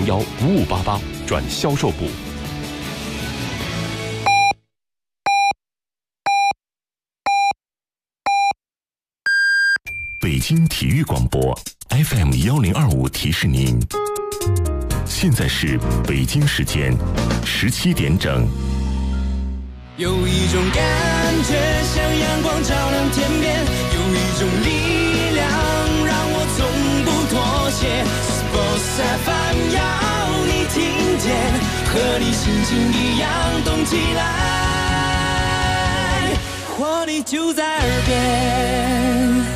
201-5588转销售部。 北京体育广播 FM1025提示您，现在是北京时间17点整。 有一种感觉像阳光照亮天边，有一种力量让我从不妥协。Sports FM 要你听见，和你心情一样动起来，活力就在耳边。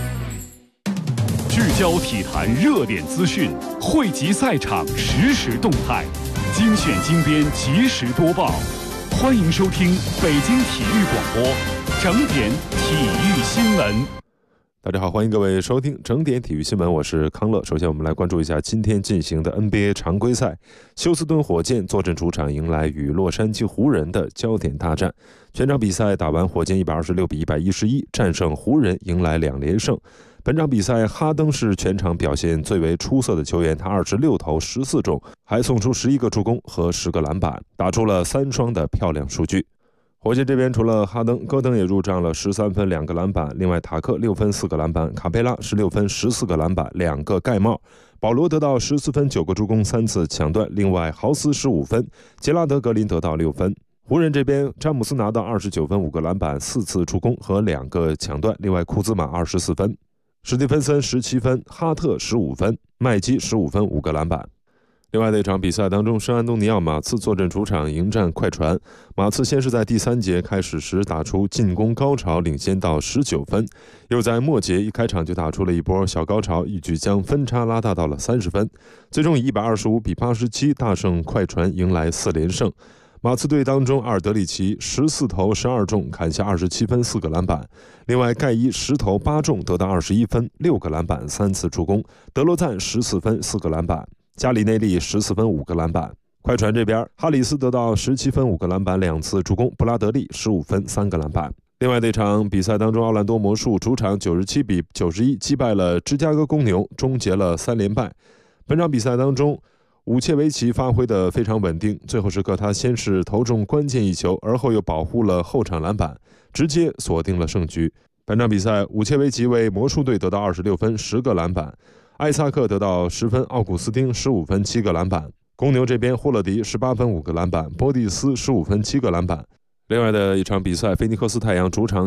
聚焦体坛热点资讯，汇集赛场实时动态，精选精编及时播报。欢迎收听北京体育广播整点体育新闻。 大家好，欢迎各位收听整点体育新闻，我是康乐。首先我们来关注一下今天进行的 NBA 常规赛，休斯顿火箭坐镇主场迎来与洛杉矶湖人的焦点大战。全场比赛打完，火箭126-111战胜湖人，迎来2连胜。本场比赛哈登是全场表现最为出色的球员，他26投14中，还送出11个助攻和10个篮板，打出了3双的漂亮数据。火箭这边除了哈登，戈登也入账了13分2个篮板，另外塔克6分4个篮板，卡佩拉16分14个篮板2个盖帽，保罗得到14分9个助攻3次抢断，另外豪斯15分，杰拉德格林得到6分。湖人这边詹姆斯拿到29分5个篮板4次助攻和2个抢断，另外库兹马24分，史蒂芬森17分，哈特15分，麦基15分5个篮板。另外的一场比赛当中，圣安东尼奥马刺坐镇主场迎战快船。马刺先是在第3节开始时打出进攻高潮，领先到19分，又在末节一开场就打出了一波小高潮，一举将分差拉大到了30分，最终以125-87大胜快船，迎来4连胜。马刺队当中，阿尔德里奇14投12中，砍下27分4个篮板，另外盖伊10投8中，得到21分6个篮板3次助攻，德罗赞14分4个篮板，加里内利14分5个篮板。快船这边，哈里斯得到17分5个篮板2次助攻，布拉德利15分3个篮板。另外这场比赛当中，奥兰多魔术主场97-91击败了芝加哥公牛，终结了3连败。本场比赛当中，武切维奇发挥得非常稳定，最后时刻他先是投中关键一球，而后又保护了后场篮板，直接锁定了胜局。本场比赛，武切维奇为魔术队得到26分10个篮板，艾萨克得到10分，奥古斯丁15分7个篮板。公牛这边，霍勒迪18分5个篮板，波蒂斯15分7个篮板。另外的一场比赛，菲尼克斯太阳主场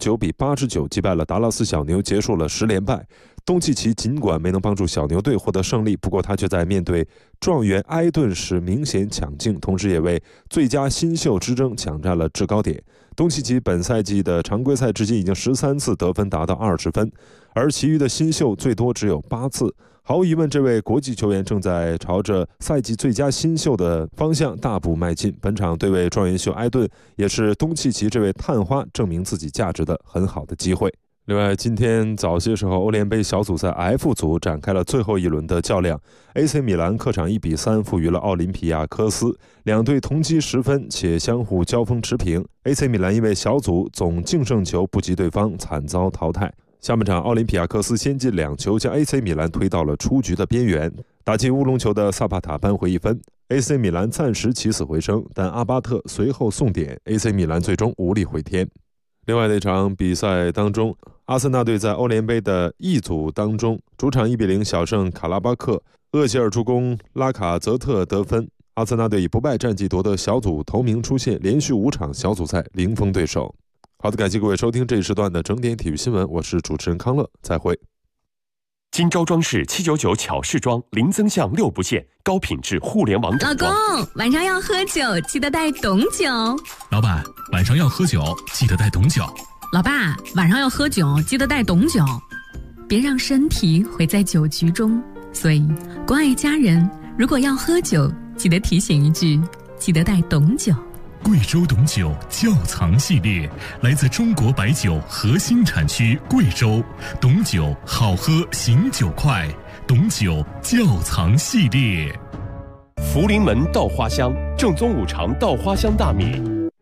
99-89击败了达拉斯小牛，结束了10连败。东契奇尽管没能帮助小牛队获得胜利，不过他却在面对状元埃顿时明显抢镜，同时也为最佳新秀之争抢占了制高点。东契奇本赛季的常规赛至今已经13次得分达到20分，而其余的新秀最多只有8次。毫无疑问，这位国际球员正在朝着赛季最佳新秀的方向大步迈进。本场对位状元秀埃顿，也是东契奇这位探花证明自己价值的很好的机会。另外，今天早些时候，欧联杯小组赛 F 组展开了最后一轮的较量。AC 米兰客场1-3负于了奥林匹亚科斯，两队同积10分，且相互交锋持平。AC 米兰因为小组总净胜球不及对方，惨遭淘汰。下半场，奥林匹亚科斯先进2球，将 AC 米兰推到了出局的边缘。打进乌龙球的萨帕塔扳回1分 ，AC 米兰暂时起死回生，但阿巴特随后送点 ，AC 米兰最终无力回天。另外的一场比赛当中，阿森纳队在欧联杯的 E 组当中，主场1-0小胜卡拉巴克，厄齐尔助攻，拉卡泽特得分。阿森纳队以不败战绩夺得小组头名出线，连续5场小组赛零封对手。好的，感谢各位收听这一时段的整点体育新闻，我是主持人康乐，再会。 金招装饰799巧饰装，零增项6不限，高品质互联网整装。 老公，晚上要喝酒，记得带董酒。 老板，晚上要喝酒，记得带董酒。 老爸，晚上要喝酒，记得带董酒。别让身体毁在酒局中。所以，关爱家人，如果要喝酒，记得提醒一句，记得带董酒。 贵州董酒窖藏系列，来自中国白酒核心产区贵州，董酒好喝醒酒快，董酒窖藏系列。 福临门稻花香，正宗五常稻花香大米。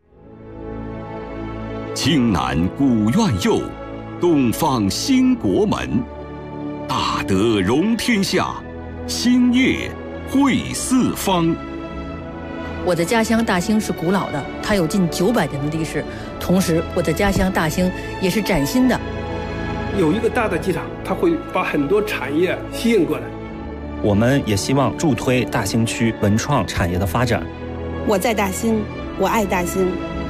青南古院右，东方兴国门。大德容天下，兴业会四方。 我的家乡大兴是古老的，它有近900年的历史。同时，我的家乡大兴也是崭新的。 有一个大的机场，它会把很多产业吸引过来。 我们也希望助推大兴区文创产业的发展。 我在大兴，我爱大兴。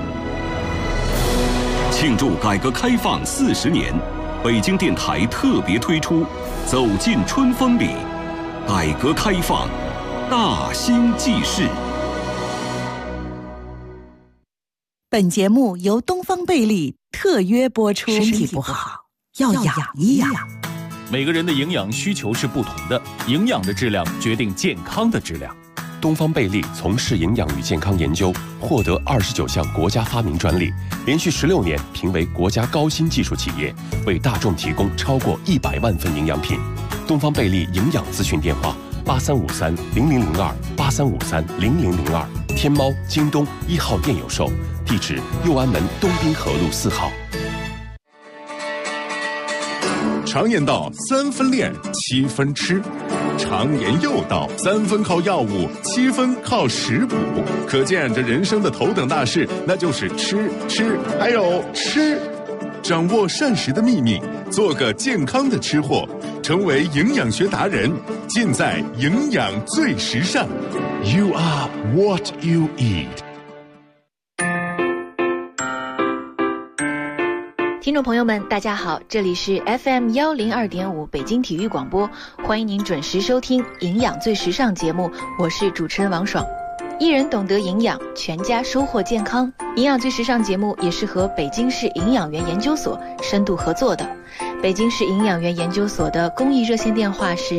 庆祝改革开放40年，北京电台特别推出《走进春风里》，改革开放，大兴记事。 本节目由东方贝利特约播出。身体不好要养一养。 每个人的营养需求是不同的，营养的质量决定健康的质量。 东方贝利从事营养与健康研究，获得29项国家发明专利，连续16年评为国家高新技术企业，为大众提供超过100万份营养品。东方贝利营养咨询电话：8353-0002，8353-0002。天猫、京东1号店有售，地址右安门东滨河路4号。 常言道3分练7分吃，常言又道3分靠药物7分靠食补。可见这人生的头等大事，那就是吃还有吃。掌握膳食的秘密，做个健康的吃货，成为营养学达人，尽在营养最时尚。 You are what you eat。 听众朋友们，大家好，这里是 FM 102.5北京体育广播，欢迎您准时收听《营养最时尚》节目，我是主持人王爽。一人懂得营养，全家收获健康。营养最时尚节目也是和北京市营养园研究所深度合作的。北京市营养园研究所的公益热线电话是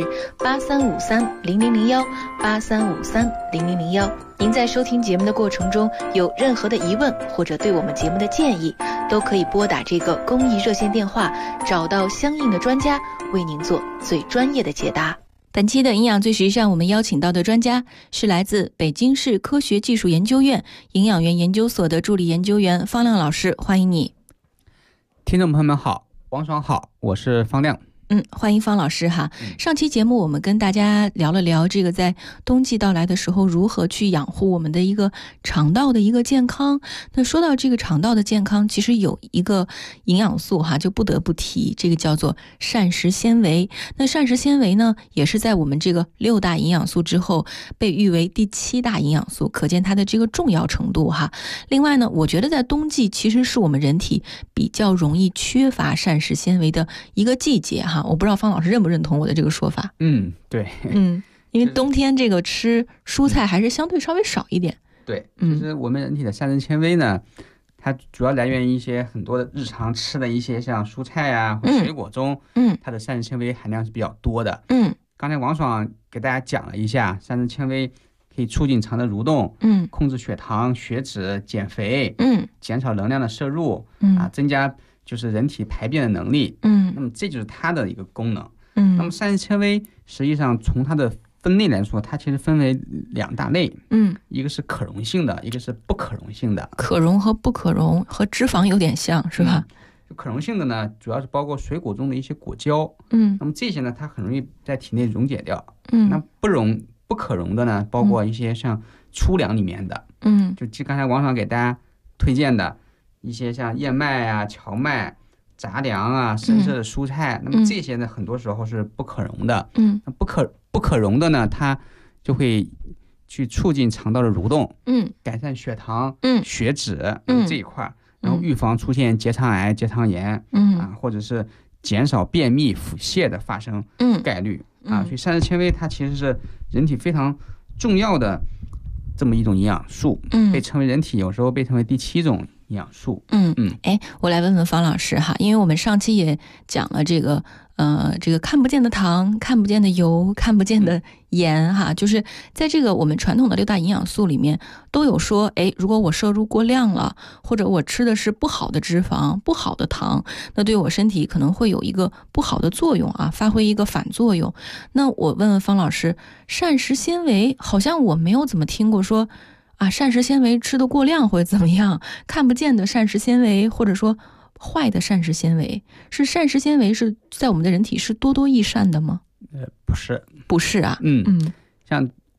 8353-0001，8353-0001。您在收听节目的过程中有任何的疑问或者对我们节目的建议，都可以拨打这个公益热线电话，找到相应的专家为您做最专业的解答。本期的营养最时尚，我们邀请到的专家是来自北京市科学技术研究院营养园研究所的助理研究员方亮老师，欢迎你。 听众朋友们好，王爽好，我是方亮。 欢迎方老师哈。上期节目我们跟大家聊了聊这个在冬季到来的时候如何去养护我们的一个肠道的一个健康。那说到这个肠道的健康，其实有一个营养素哈，就不得不提，这个叫做膳食纤维。那膳食纤维呢，也是在我们这个6大营养素之后被誉为第7大营养素，可见它的这个重要程度哈。另外呢，我觉得在冬季其实是我们人体比较容易缺乏膳食纤维的一个季节哈。我不知道方老师认不认同我的这个说法。 对， 因为冬天这个吃蔬菜还是相对稍微少一点。 对，其实我们人体的膳食纤维呢，它主要来源于一些很多的日常吃的一些像蔬菜啊或水果中，它的膳食纤维含量是比较多的。刚才王爽给大家讲了一下，膳食纤维可以促进肠的蠕动，控制血糖、血脂、减肥，减少能量的摄入，增加就是人体排便的能力，那么这就是它的一个功能。那么膳食纤维实际上从它的分类来说，它其实分为2大类，一个是可溶性的，一个是不可溶性的。 可溶和不可溶和脂肪有点像，是吧？ 可溶性的呢，主要是包括水果中的一些果胶，那么这些呢，它很容易在体内溶解掉。那不可溶的呢，包括一些像粗粮里面的，就刚才王爽给大家推荐的一些像燕麦啊、荞麦、杂粮啊、深色的蔬菜，那么这些呢，很多时候是不可溶的。那不可溶的呢，它就会去促进肠道的蠕动，改善血糖、血脂这一块，然后预防出现结肠癌、结肠炎，或者是减少便秘、腹泻的发生概率所以膳食纤维它其实是人体非常重要的这么一种营养素，被称为人体有时候被称为第7种营养素。 我来问问方老师哈，因为我们上期也讲了这个看不见的糖、看不见的油、看不见的盐哈，就是在这个我们传统的6大营养素里面都有说，如果我摄入过量了，或者我吃的是不好的脂肪、不好的糖，那对我身体可能会有一个不好的作用啊，发挥一个反作用。那我问问方老师，膳食纤维好像我没有怎么听过说膳食纤维吃得过量会怎么样？看不见的膳食纤维，或者说坏的膳食纤维，是膳食纤维是在我们的人体是多多益善的吗？ 不是， 不是啊。 像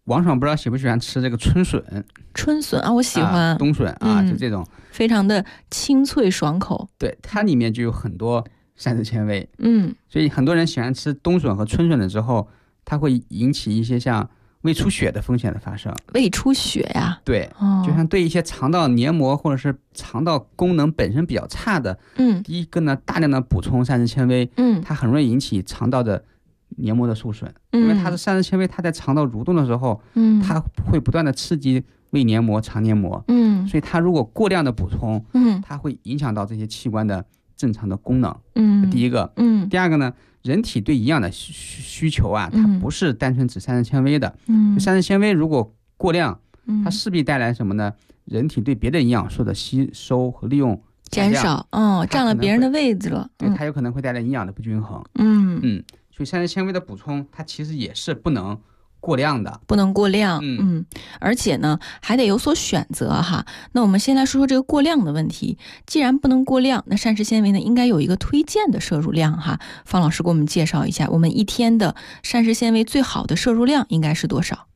王爽不知道喜不喜欢吃这个春笋？ 春笋啊，我喜欢。 冬笋啊，就这种非常的清脆爽口。 对，它里面就有很多膳食纤维。所以很多人喜欢吃冬笋和春笋的之后，它会引起一些像胃出血的风险的发生。 胃出血呀？ 对，就像对一些肠道黏膜或者是肠道功能本身比较差的，第一个呢，大量的补充膳食纤维，它很容易引起肠道的黏膜的受损，因为它的膳食纤维它在肠道蠕动的时候，它会不断的刺激胃黏膜、肠黏膜，所以它如果过量的补充，它会影响到这些器官的正常的功能。第一个，第二个呢，人体对营养的需求啊，它不是单纯指膳食纤维的，膳食纤维如果过量，它势必带来什么呢？人体对别的营养素的吸收和利用减少，占了别人的位置了， 对，它有可能会带来营养的不均衡。所以膳食纤维的补充，它其实也是不能过量的， 不能过量。而且呢，还得有所选择哈。那我们先来说说这个过量的问题。既然不能过量，那膳食纤维呢，应该有一个推荐的摄入量哈。方老师给我们介绍一下，我们一天的膳食纤维最好的摄入量应该是多少？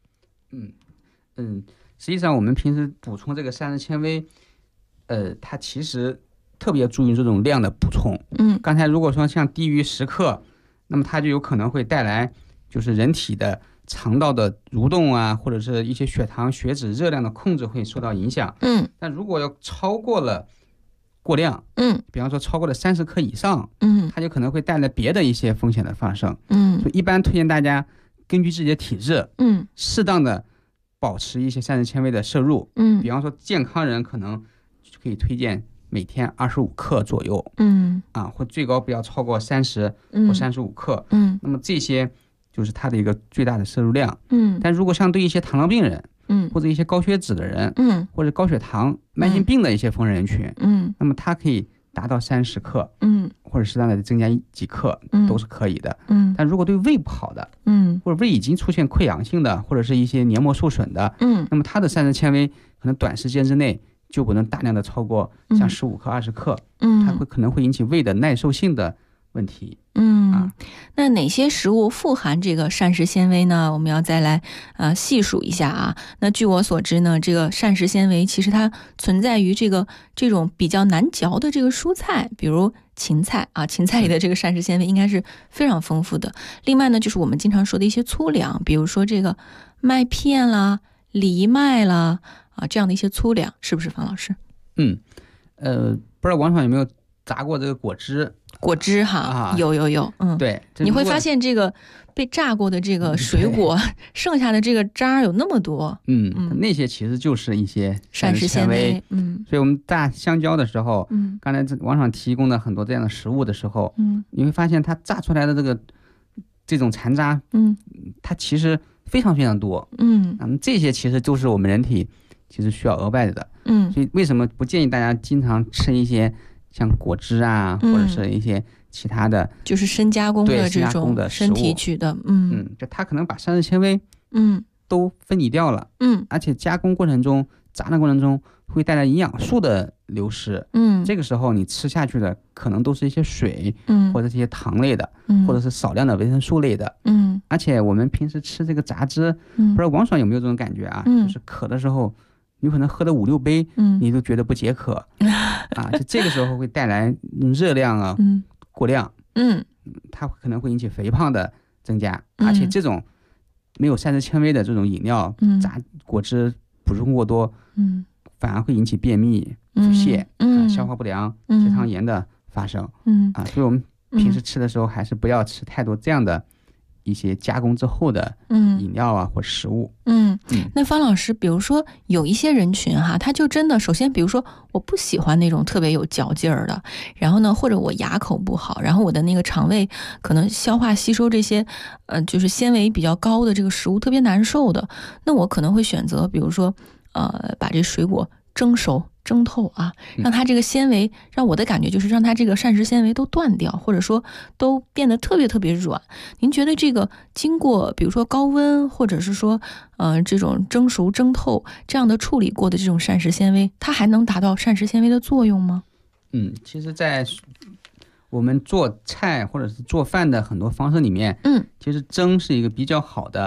实际上我们平时补充这个膳食纤维，它其实特别注意这种量的补充。刚才如果说像低于10克。那么它就有可能会带来就是人体的肠道的蠕动啊，或者是一些血糖、血脂、热量的控制会受到影响。但如果要超过了过量，比方说超过了30克以上，它就可能会带来别的一些风险的发生。所以一般推荐大家根据自己的体质，适当的保持一些膳食纤维的摄入。比方说健康人可能就可以推荐每天25克左右，或最高不要超过30或35克，那么这些就是它的一个最大的摄入量。但如果像对一些糖尿病人，或者一些高血脂的人，或者高血糖、慢性病的一些风险人群，那么它可以达到30克，或者适当的增加几克，都是可以的。但如果对胃不好的，或者胃已经出现溃疡性的，或者是一些黏膜受损的，那么它的膳食纤维可能短时间之内就不能大量的超过像15克、20克，它可能会引起胃的耐受性的问题。 那哪些食物富含这个膳食纤维呢？我们要再来细数一下啊。那据我所知呢，这个膳食纤维其实它存在于这种比较难嚼的这个蔬菜，比如芹菜啊，芹菜里的这个膳食纤维应该是非常丰富的。另外呢，就是我们经常说的一些粗粮，比如说这个麦片啦、藜麦啦。这样的一些粗粮，是不是方老师？ 不知道王爽有没有榨过这个果汁？ 果汁哈，有， 对， 你会发现这个被榨过的这个水果，剩下的这个渣有那么多。 那些其实就是一些膳食纤维。 所以我们榨香蕉的时候，刚才王爽提供的很多这样的食物的时候，你会发现它榨出来的这种残渣，它其实非常非常多。这些其实都是我们人体其实需要额外的。所以为什么不建议大家经常吃一些像果汁啊，或者是一些其他的， 就是深加工的这种身体取的。 就它可能把膳食纤维都分离掉了。而且加工过程中、炸的过程中会带来营养素的流失。这个时候你吃下去的可能都是一些水，或者这些糖类的，或者是少量的维生素类的。而且我们平时吃这个榨汁，不知道王爽有没有这种感觉啊？就是渴的时候，你可能喝了5-6杯，你都觉得不解渴。就这个时候会带来热量啊过量，它可能会引起肥胖的增加。而且这种没有膳食纤维的这种饮料，榨果汁补充过多，反而会引起便秘、腹泻、消化不良、结肠炎的发生。所以我们平时吃的时候还是不要吃太多这样的一些加工之后的饮料啊或食物。 那方老师，比如说有一些人群哈，他就真的首先比如说我不喜欢那种特别有嚼劲儿的，然后呢或者我牙口不好，然后我的那个肠胃可能消化吸收这些就是纤维比较高的这个食物特别难受的，那我可能会选择比如说把这水果蒸熟蒸透啊，让它这个纤维，让我的感觉就是让它这个膳食纤维都断掉，或者说都变得特别特别软。您觉得这个经过比如说高温或者是说这种蒸熟蒸透这样的处理过的这种膳食纤维，它还能达到膳食纤维的作用吗？ 其实在我们做菜或者是做饭的很多方式里面，其实蒸是一个比较好的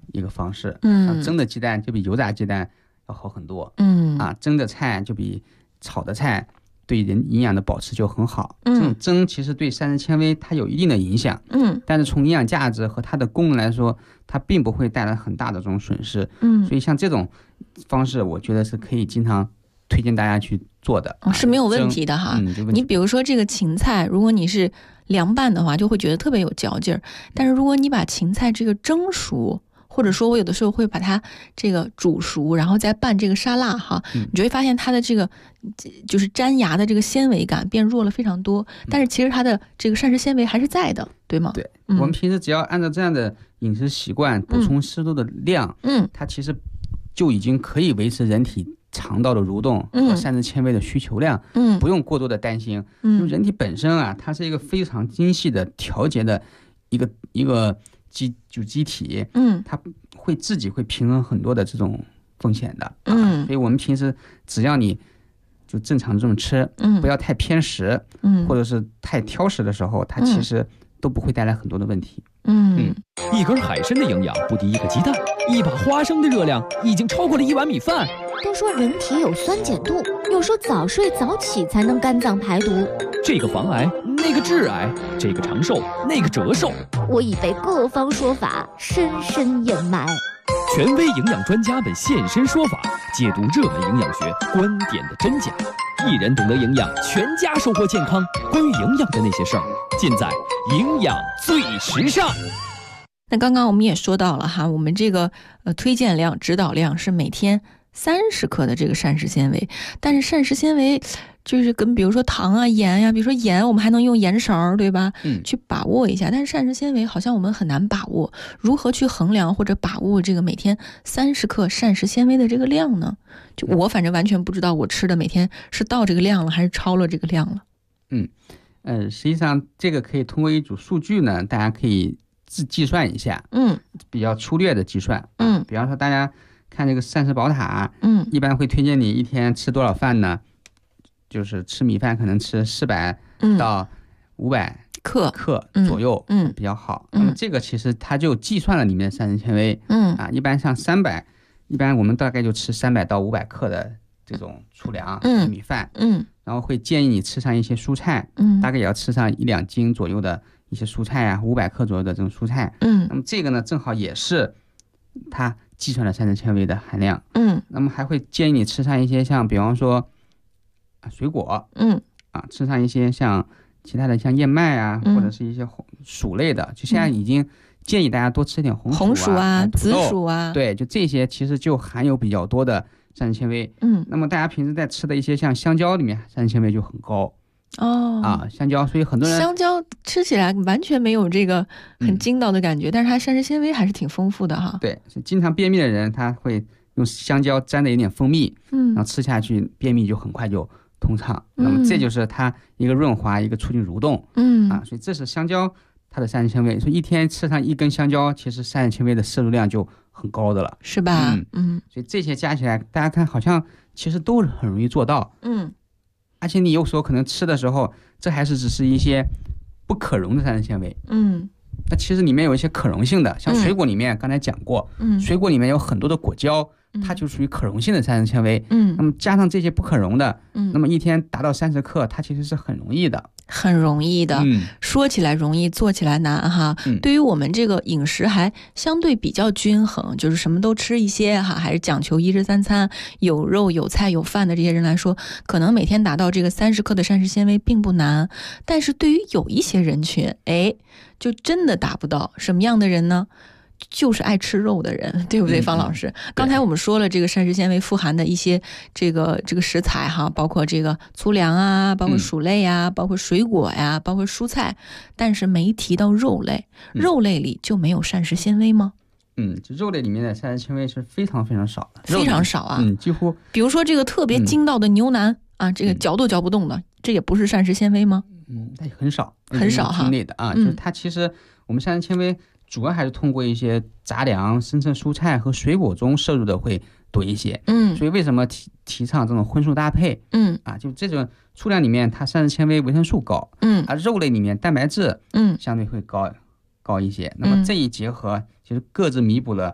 一个方式。蒸的鸡蛋就比油炸鸡蛋要好很多。蒸的菜就比炒的菜对人营养的保持就很好。这种蒸其实对膳食纤维它有一定的影响。但是从营养价值和它的功能来说，它并不会带来很大的这种损失。所以像这种方式，我觉得是可以经常推荐大家去做的。 是没有问题的哈。你比如说这个芹菜，如果你是凉拌的话，就会觉得特别有嚼劲儿。但是如果你把芹菜这个蒸熟，或者说我有的时候会把它这个煮熟，然后再拌这个沙拉哈，你就会发现它的这个就是粘牙的这个纤维感变弱了非常多。但是其实它的这个膳食纤维还是在的，对吗？ 对，我们平时只要按照这样的饮食习惯，补充适度的量，它其实就已经可以维持人体肠道的蠕动和膳食纤维的需求量，不用过多的担心。因为人体本身啊，它是一个非常精细的调节的一个机体，它会自己会平衡很多的这种风险的。所以我们平时只要你就正常这么吃，不要太偏食，或者是太挑食的时候，它其实都不会带来很多的问题。 一根海参的营养不敌一个鸡蛋，一把花生的热量已经超过了1碗米饭。 都说人体有酸碱度，又说早睡早起才能肝脏排毒。 这个防癌，那个致癌，这个长寿，那个折寿。 我已被各方说法深深掩埋。 权威营养专家们现身说法，解读热门营养学观点的真假。一人懂得营养，全家收获健康。关于营养的那些事儿，尽在营养最时尚。 那刚刚我们也说到了哈，我们这个推荐量、指导量是每天30克的这个膳食纤维，但是膳食纤维就是跟比如说糖啊、盐呀，比如说盐，我们还能用盐勺，对吧？去把握一下。但是膳食纤维好像我们很难把握，如何去衡量或者把握这个每天30克膳食纤维的这个量呢？就我反正完全不知道我吃的每天是到这个量了还是超了这个量了。 实际上这个可以通过一组数据呢，大家可以计算一下。比较粗略的计算。比方说大家看这个膳食宝塔，一般会推荐你一天吃多少饭呢？就是吃米饭可能吃400到500克左右，比较好。那么这个其实它就计算了里面的膳食纤维。一般像300，一般我们大概就吃300到500克的这种粗粮米饭。然后会建议你吃上一些蔬菜，大概也要吃上1-2斤左右的一些蔬菜啊，500克左右的这种蔬菜。那么这个呢，正好也是它计算了膳食纤维的含量。那么还会建议你吃上一些像比方说水果，吃上一些像其他的像燕麦啊，或者是一些薯类的，就现在已经建议大家多吃点红薯啊、 紫薯啊， 对，就这些其实就含有比较多的膳食纤维。那么大家平时在吃的一些像香蕉里面膳食纤维就很高。香蕉，所以很多人香蕉吃起来完全没有这个很筋道的感觉，但是它膳食纤维还是挺丰富的哈。 对，经常便秘的人他会用香蕉沾的一点蜂蜜，然后吃下去便秘就很快就通畅。那么这就是它一个润滑，一个促进蠕动。所以这是香蕉它的膳食纤维。所以一天吃上1根香蕉，其实膳食纤维的摄入量就很高的了， 是吧？ 所以这些加起来，大家看好像其实都很容易做到。而且你有时候可能吃的时候，这还是只是一些不可溶的膳食纤维。那其实里面有一些可溶性的，像水果里面刚才讲过，水果里面有很多的果胶，它就属于可溶性的膳食纤维。那么加上这些不可溶的，那么一天达到30克，它其实是很容易的。 很容易的，说起来容易，做起来难哈。对于我们这个饮食还相对比较均衡，就是什么都吃一些哈，还是讲求1日3餐有肉有菜有饭的这些人来说，可能每天达到这个30克的膳食纤维并不难。但是对于有一些人群，就真的达不到。什么样的人呢？就是爱吃肉的人，对不对，方老师？刚才我们说了这个膳食纤维富含的一些这个食材哈，包括这个粗粮啊，包括薯类啊，包括水果呀，包括蔬菜，但是没提到肉类。肉类里就没有膳食纤维吗？ 就肉类里面的膳食纤维是非常非常少的， 非常少啊。 几乎， 比如说这个特别筋道的牛腩啊，这个嚼都嚼不动的，这也不是膳食纤维吗？ 它很少， 很少哈。 类的啊，就是它其实我们膳食纤维主要还是通过一些杂粮、深层蔬菜和水果中摄入的会多一些。所以为什么提倡这种荤素搭配？就这种粗粮里面它膳食纤维、维生素高，而肉类里面蛋白质相对会高一些。那么这一结合，其实各自弥补了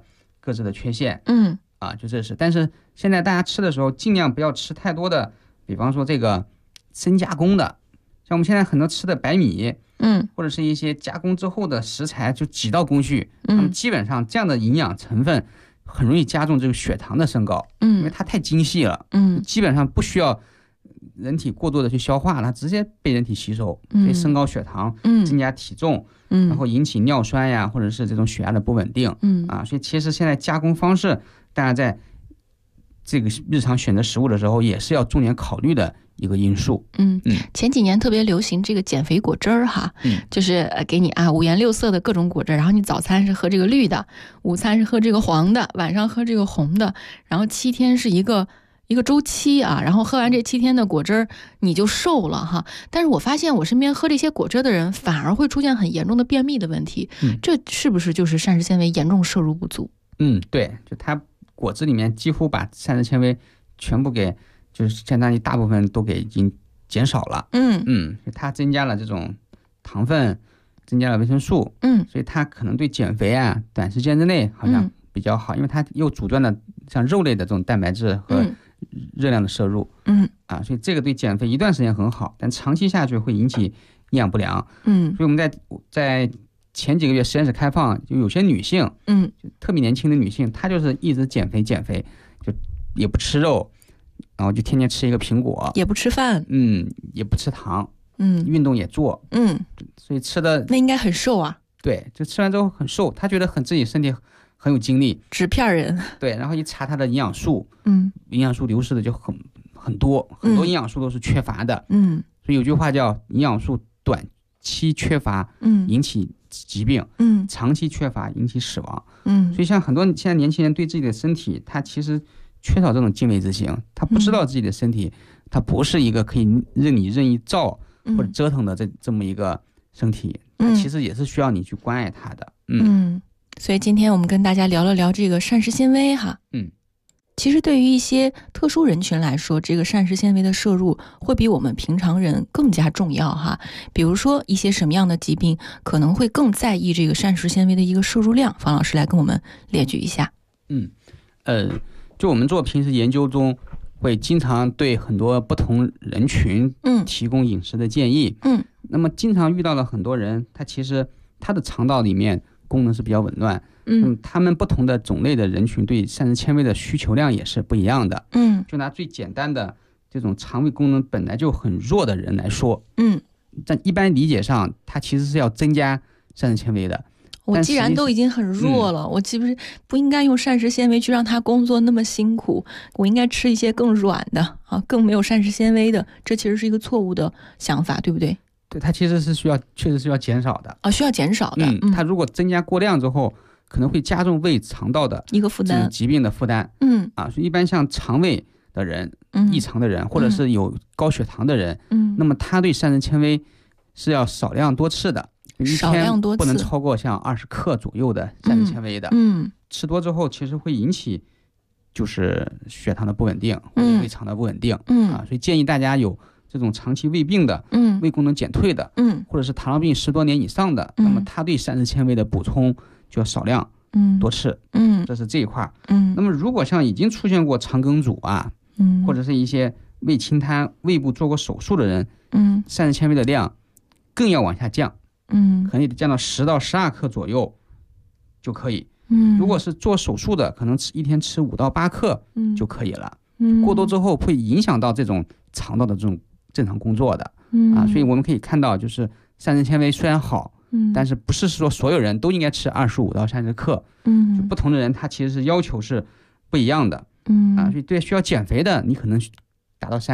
各自的缺陷。就这是。但是现在大家吃的时候尽量不要吃太多的，比方说这个深加工的，像我们现在很多吃的白米，或者是一些加工之后的食材，就几道工序，那么基本上这样的营养成分很容易加重这个血糖的升高，因为它太精细了，基本上不需要人体过多的去消化，它直接被人体吸收，所以升高血糖，增加体重，然后引起尿酸呀，或者是这种血压的不稳定，所以其实现在加工方式，大家在这个日常选择食物的时候，也是要重点考虑的一个因素。 前几年特别流行这个减肥果汁儿哈，就是给你五颜六色的各种果汁，然后你早餐是喝这个绿的，午餐是喝这个黄的，晚上喝这个红的，然后7天是一个周期啊，然后喝完这7天的果汁儿你就瘦了哈。但是我发现我身边喝这些果汁的人反而会出现很严重的便秘的问题，这是不是就是膳食纤维严重摄入不足？ 对，就它果汁里面几乎把膳食纤维全部给，就是相当于大部分都给已经减少了。它增加了这种糖分，增加了维生素，所以它可能对减肥啊短时间之内好像比较好，因为它又阻断了像肉类的这种蛋白质和热量的摄入，所以这个对减肥一段时间很好，但长期下去会引起营养不良。所以我们在前几个月实验室开放，就有些女性，就特别年轻的女性，她就是一直减肥，就也不吃肉，然后就天天吃一个苹果， 也不吃饭， 也不吃糖，运动也做，所以吃的那应该很瘦啊。 对，就吃完之后很瘦，她觉得自己身体很有精力， 纸片人。 对，然后一查她的营养素，营养素流失的就很多营养素都是缺乏的，所以有句话叫营养素短期缺乏，引起疾病，长期缺乏引起死亡，所以像很多现在年轻人对自己的身体，他其实缺少这种敬畏之心，他不知道自己的身体，他不是一个可以任意造或者折腾的这么一个身体，他其实也是需要你去关爱他的。 所以今天我们跟大家聊了聊这个膳食纤维哈。其实对于一些特殊人群来说，这个膳食纤维的摄入会比我们平常人更加重要哈。比如说一些什么样的疾病可能会更在意这个膳食纤维的一个摄入量，方老师来跟我们列举一下。 就我们做平时研究中，会经常对很多不同人群提供饮食的建议。那么经常遇到了很多人，他其实他的肠道里面功能是比较紊乱，他们不同的种类的人群对膳食纤维的需求量也是不一样的。就拿最简单的这种肠胃功能本来就很弱的人来说，在一般理解上，它其实是要增加膳食纤维的。 我既然都已经很弱了，我岂不应该用膳食纤维去让他工作那么辛苦？我应该吃一些更软的更没有膳食纤维的，这其实是一个错误的想法，对不对？ 对，它其实是确实是要减少的需要减少的。 它如果增加过量之后，可能会加重胃肠道的一个负担， 疾病的负担。所以一般像肠胃的人、异常的人，或者是有高血糖的人，那么他对膳食纤维是要少量多次的。一天不能超过像20克左右的膳食纤维的，吃多之后其实会引起就是血糖的不稳定，或者胃肠的不稳定，所以建议大家有这种长期胃病的，胃功能减退的，或者是糖尿病10多年以上的，那么他对膳食纤维的补充就要少量多次，这是这一块。那么如果像已经出现过肠梗阻啊，或者是一些胃侵瘫、胃部做过手术的人，膳食纤维的量更要往下降。可能也得降到10到12克左右就可以。如果是做手术的，可能一天吃5到8克就可以了。过多之后会影响到这种肠道的这种正常工作的。所以我们可以看到，就是膳食纤维虽然好，但是不是说所有人都应该吃25到30克。就不同的人他其实是要求是不一样的。所以对需要减肥的，你可能达到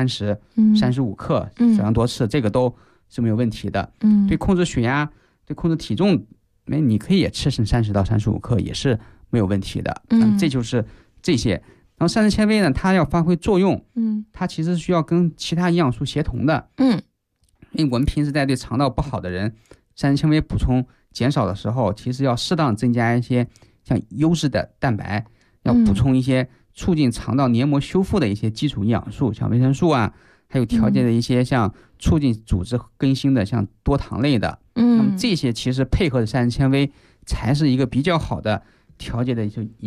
30、35克，少量多次，这个都是没有问题的。对控制血压、对控制体重，你可以也吃成30到35克，也是没有问题的。这就是这些。然后膳食纤维呢，它要发挥作用，它其实需要跟其他营养素协同的。因为我们平时在对肠道不好的人，膳食纤维补充减少的时候，其实要适当增加一些像优质的蛋白，要补充一些促进肠道黏膜修复的一些基础营养素，像维生素啊。还有调节的一些像促进组织更新的像多糖类的，那么这些其实配合的膳食纤维才是一个比较好的调节的一些营养。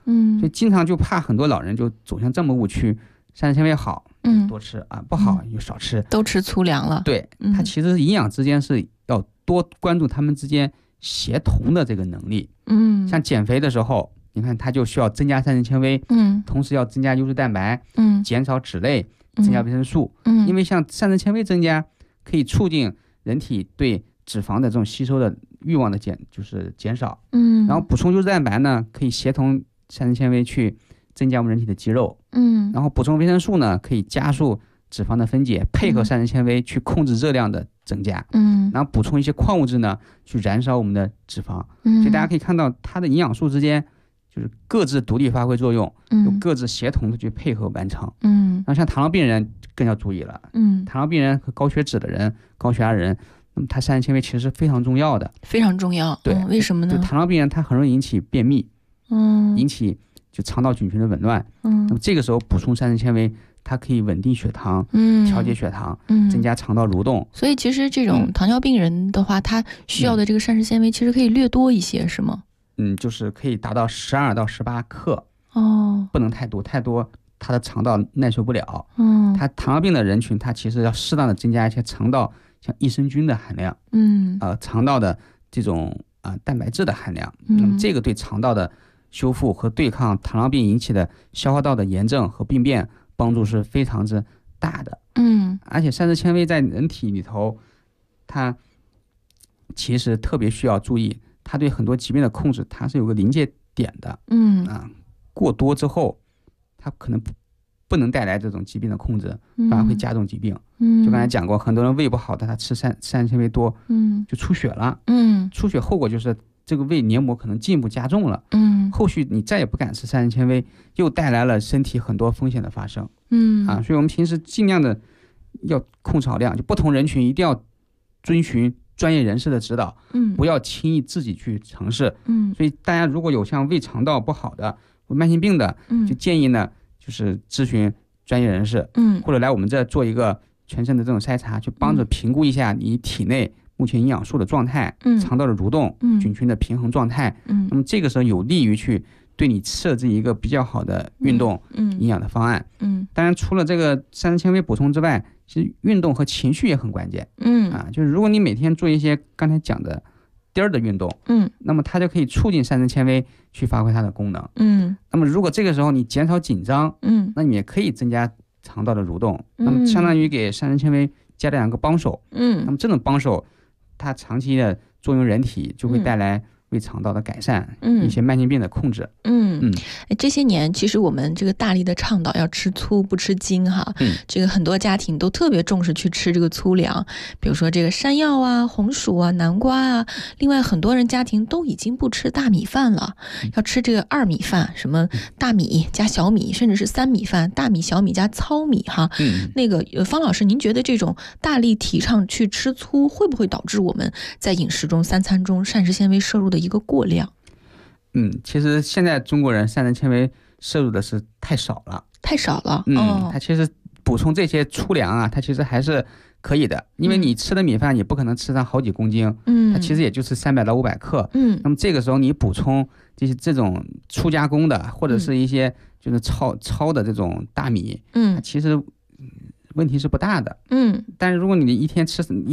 所以经常就怕很多老人就走向这么误区，膳食纤维好，多吃啊，不好就少吃， 都吃粗粮了。 对，它其实营养之间是要多关注他们之间协同的这个能力。像减肥的时候，你看它就需要增加膳食纤维，同时要增加优质蛋白，减少脂类，增加维生素。因为像膳食纤维增加，可以促进人体对脂肪的这种吸收的欲望的减少。然后补充优质蛋白呢，可以协同膳食纤维去增加我们人体的肌肉。然后补充维生素呢，可以加速脂肪的分解，配合膳食纤维去控制热量的增加。然后补充一些矿物质呢，去燃烧我们的脂肪。所以大家可以看到它的营养素之间就是各自独立发挥作用，有各自协同的去配合完成。然后像糖尿病人更要注意了。糖尿病人和高血脂的人、高血压人，那么它膳食纤维其实是非常重要的， 非常重要。 对， 为什么呢？ 就糖尿病人他很容易引起便秘，引起就肠道菌群的紊乱。那么这个时候补充膳食纤维，它可以稳定血糖，调节血糖，增加肠道蠕动。 所以其实这种糖尿病人的话，他需要的这个膳食纤维其实可以略多一些，是吗？ 就是可以达到12到18克。不能太多，太多他的肠道耐受不了。他糖尿病的人群，他其实要适当的增加一些肠道像益生菌的含量，肠道的这种蛋白质的含量。那么这个对肠道的修复和对抗糖尿病引起的消化道的炎症和病变帮助是非常之大的。而且膳食纤维在人体里头，它其实特别需要注意，它对很多疾病的控制，它是有个临界点的。过多之后，它可能不能带来这种疾病的控制，反而会加重疾病。就刚才讲过，很多人胃不好的，他吃膳食纤维多，就出血了。出血后果就是这个胃黏膜可能进一步加重了。后续你再也不敢吃膳食纤维，又带来了身体很多风险的发生。所以我们平时尽量的要控制好量，就不同人群一定要遵循专业人士的指导，不要轻易自己去尝试。所以大家如果有像胃肠道不好的、慢性病的，就建议呢，就是咨询专业人士，或者来我们这做一个全身的这种筛查，去帮着评估一下你体内目前营养素的状态，肠道的蠕动，菌群的平衡状态。那么这个时候有利于去对你设置一个比较好的运动营养的方案。当然除了这个膳食纤维补充之外，其实运动和情绪也很关键。就是如果你每天做一些刚才讲的颠儿的运动，那么它就可以促进膳食纤维去发挥它的功能。那么如果这个时候你减少紧张，那你也可以增加肠道的蠕动，那么相当于给膳食纤维加两个帮手。那么这种帮手，它长期的作用人体就会带来胃肠道的改善，一些慢性病的控制。 这些年其实我们这个大力的倡导要吃粗不吃精哈，这个很多家庭都特别重视去吃这个粗粮，比如说这个山药啊、红薯啊、南瓜啊。另外很多人家庭都已经不吃大米饭了，要吃这个2米饭，什么大米加小米，甚至是3米饭，大米小米加糙米哈。那个方老师，您觉得这种大力提倡去吃粗，会不会导致我们在饮食中3餐中膳食纤维摄入的一个过量？ 其实现在中国人膳食纤维摄入的是太少了。它其实补充这些粗粮啊，它其实还是可以的，因为你吃的米饭也不可能吃上好几公斤，它其实也就是300到500克。那么这个时候你补充这种粗加工的，或者是一些就是糙的这种大米，其实问题是不大的。但是如果你一天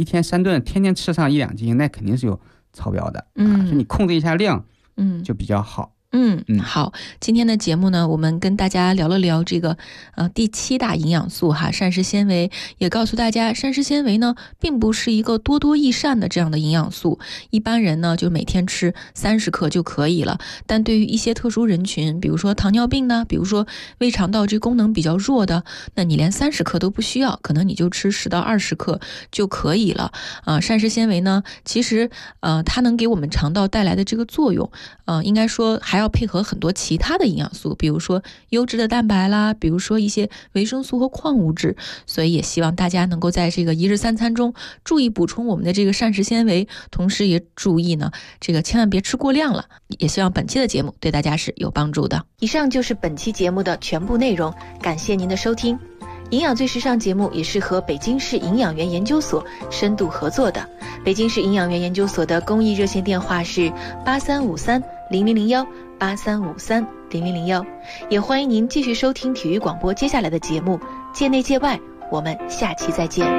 3顿，天天吃上1-2斤，那肯定是有超标的。所以你控制一下量，就比较好。 好，今天的节目呢，我们跟大家聊了聊这个第7大营养素哈，膳食纤维，也告诉大家膳食纤维呢并不是一个多多益善的这样的营养素，一般人呢就每天吃30克就可以了，但对于一些特殊人群，比如说糖尿病呢，比如说胃肠道这功能比较弱的，那你连30克都不需要，可能你就吃10到20克就可以了。膳食纤维呢，其实它能给我们肠道带来的这个作用，应该说还要配合很多其他的营养素，比如说优质的蛋白啦，比如说一些维生素和矿物质，所以也希望大家能够在这个1日3餐中注意补充我们的这个膳食纤维，同时也注意呢，这个千万别吃过量了。也希望本期的节目对大家是有帮助的。 以上就是本期节目的全部内容，感谢您的收听。营养最时尚节目也是和北京市营养员研究所深度合作的。北京市营养员研究所的公益热线电话是83530001，83530001。 0001，也欢迎您继续收听体育广播接下来的节目，界内界外，我们下期再见。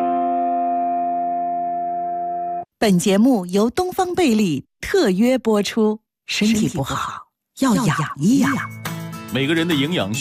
本节目由东方贝利特约播出，身体不好要养一养。 每个人的营养